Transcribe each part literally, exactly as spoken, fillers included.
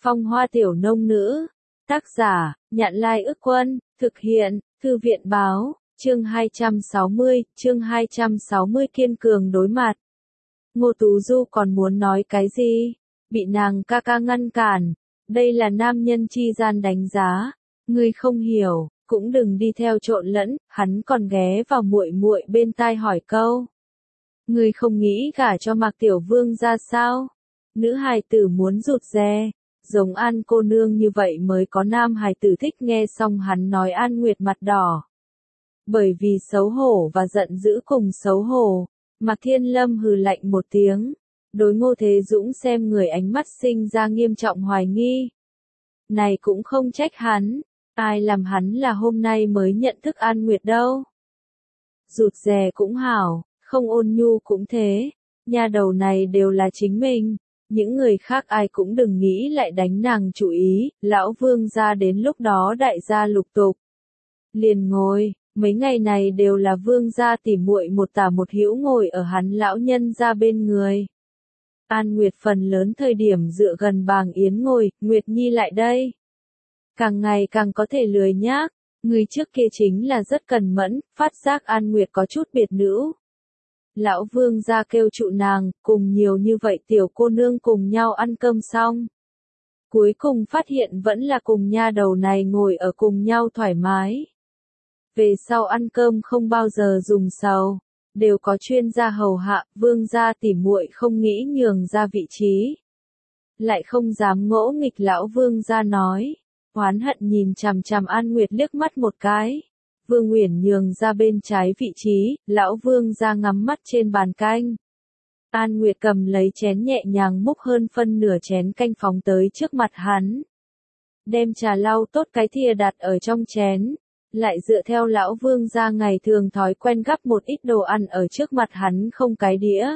Phong hoa tiểu nông nữ. Tác giả, Nhạn Lai Ức Quân, thực hiện, Thư viện Báo, chương hai trăm sáu mươi, chương hai trăm sáu mươi kiên cường đối mặt. Ngô Tú Du còn muốn nói cái gì? Bị nàng ca ca ngăn cản. Đây là nam nhân chi gian đánh giá. Ngươi không hiểu, cũng đừng đi theo trộn lẫn, hắn còn ghé vào muội muội bên tai hỏi câu. Ngươi không nghĩ gả cho Mạc Tiểu Vương ra sao? Nữ hài tử muốn rụt rè, giống An cô nương như vậy mới có nam hài tử thích. Nghe xong hắn nói, An Nguyệt mặt đỏ. Bởi vì xấu hổ và giận dữ cùng xấu hổ, Mạc Thiên Lâm hừ lạnh một tiếng, đối Ngô Thế Dũng xem người ánh mắt sinh ra nghiêm trọng hoài nghi. Này cũng không trách hắn, ai làm hắn là hôm nay mới nhận thức An Nguyệt đâu. Rụt rè cũng hảo, không ôn nhu cũng thế, nha đầu này đều là chính mình, những người khác ai cũng đừng nghĩ lại đánh nàng chủ ý. Lão Vương gia đến lúc đó đại gia lục tục liền ngồi, mấy ngày này đều là Vương gia tỉ muội một tả một hữu ngồi ở hắn lão nhân gia bên người. An Nguyệt phần lớn thời điểm dựa gần Bàng Yến ngồi, Nguyệt Nhi lại đây. Càng ngày càng có thể lười nhác, người trước kia chính là rất cần mẫn, phát giác An Nguyệt có chút biệt nữ. Lão Vương gia kêu trụ nàng, cùng nhiều như vậy tiểu cô nương cùng nhau ăn cơm xong. Cuối cùng phát hiện vẫn là cùng nha đầu này ngồi ở cùng nhau thoải mái. Về sau ăn cơm không bao giờ dùng sầu, đều có chuyên gia hầu hạ. Vương gia tỉ muội không nghĩ nhường ra vị trí, lại không dám ngỗ nghịch. Lão Vương gia nói, oán hận nhìn chằm chằm An Nguyệt liếc mắt một cái. Vương Uyển nhường ra bên trái vị trí, lão Vương gia ngắm mắt trên bàn canh. An Nguyệt cầm lấy chén nhẹ nhàng múc hơn phân nửa chén canh phóng tới trước mặt hắn. Đem trà lau tốt cái thìa đặt ở trong chén, lại dựa theo lão Vương gia ngày thường thói quen gắp một ít đồ ăn ở trước mặt hắn không cái đĩa.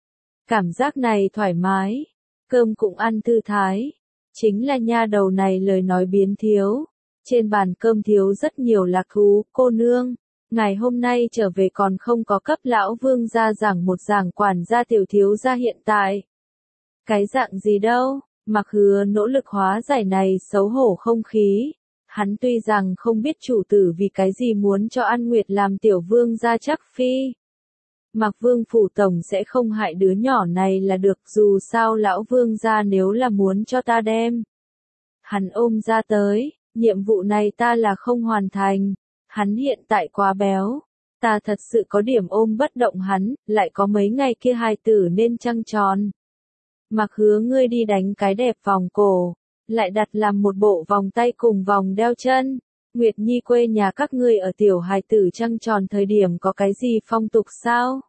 Cảm giác này thoải mái, cơm cũng ăn thư thái. Chính là nha đầu này lời nói biến thiếu. Trên bàn cơm thiếu rất nhiều lạc thú. Cô nương, ngày hôm nay trở về còn không có cấp lão Vương gia giảng một giảng quản gia tiểu thiếu gia hiện tại. Cái dạng gì đâu, Mặc Hứa nỗ lực hóa giải này xấu hổ không khí. Hắn tuy rằng không biết chủ tử vì cái gì muốn cho An Nguyệt làm tiểu vương gia chắc phi. Mạc Vương phủ tổng sẽ không hại đứa nhỏ này là được, dù sao lão Vương gia nếu là muốn cho ta đem hắn ôm ra tới, nhiệm vụ này ta là không hoàn thành. Hắn hiện tại quá béo, ta thật sự có điểm ôm bất động hắn, lại có mấy ngày kia hài tử nên trăng tròn. Mạc Hứa ngươi đi đánh cái đẹp vòng cổ, lại đặt làm một bộ vòng tay cùng vòng đeo chân. Nguyệt Nhi quê nhà các ngươi ở tiểu hài tử trăng tròn thời điểm có cái gì phong tục sao?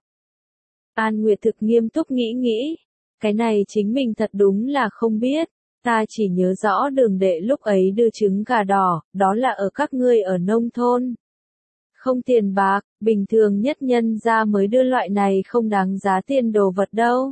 An Nguyệt thực nghiêm túc nghĩ nghĩ, cái này chính mình thật đúng là không biết. Ta chỉ nhớ rõ Đường đệ lúc ấy đưa trứng gà đỏ, đó là ở các ngươi ở nông thôn. Không tiền bạc, bình thường nhất nhân gia mới đưa loại này không đáng giá tiền đồ vật đâu.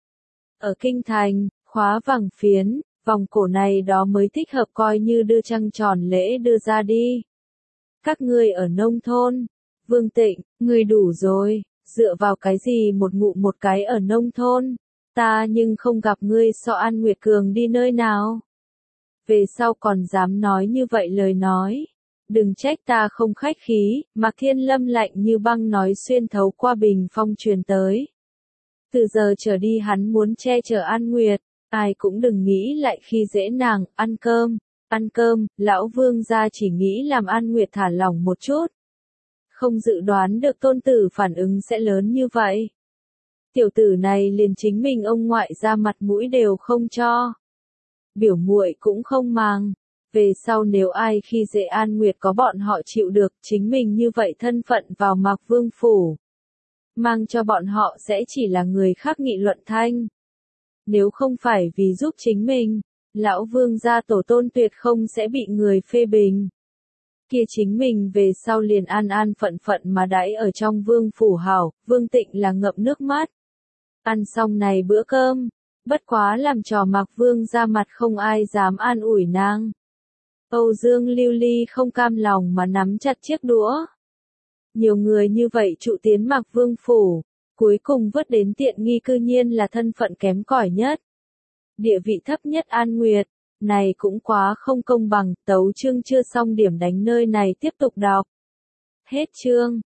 Ở kinh thành, khóa vàng phiến, vòng cổ này đó mới thích hợp coi như đưa trăng tròn lễ đưa ra đi. Các ngươi ở nông thôn, Vương Tịnh, ngươi đủ rồi, dựa vào cái gì một ngụ một cái ở nông thôn. Ta nhưng không gặp ngươi so An Nguyệt cường đi nơi nào. Về sau còn dám nói như vậy lời nói. Đừng trách ta không khách khí. Mạc Thiên Lâm lạnh như băng nói xuyên thấu qua bình phong truyền tới. Từ giờ trở đi hắn muốn che chở An Nguyệt. Ai cũng đừng nghĩ lại khi dễ nàng. Ăn cơm, ăn cơm. Lão Vương gia chỉ nghĩ làm An Nguyệt thả lỏng một chút. Không dự đoán được tôn tử phản ứng sẽ lớn như vậy. Tiểu tử này liền chính mình ông ngoại ra mặt mũi đều không cho. Biểu muội cũng không màng. Về sau nếu ai khi dễ An Nguyệt có bọn họ chịu được, chính mình như vậy thân phận vào Mạc Vương phủ. Mang cho bọn họ sẽ chỉ là người khác nghị luận thanh. Nếu không phải vì giúp chính mình, lão Vương gia tổ tôn tuyệt không sẽ bị người phê bình. Kia chính mình về sau liền an an phận phận mà đãi ở trong Vương phủ hảo. Vương Tịnh là ngậm nước mắt. Ăn xong này bữa cơm, bất quá làm trò Mạc Vương ra mặt không ai dám an ủi nàng. Âu Dương Lưu Ly không cam lòng mà nắm chặt chiếc đũa. Nhiều người như vậy trụ tiến Mạc Vương phủ, cuối cùng vớt đến tiện nghi cư nhiên là thân phận kém cỏi nhất. Địa vị thấp nhất An Nguyệt, này cũng quá không công bằng, tấu chương chưa xong điểm đánh nơi này tiếp tục đọc. Hết chương.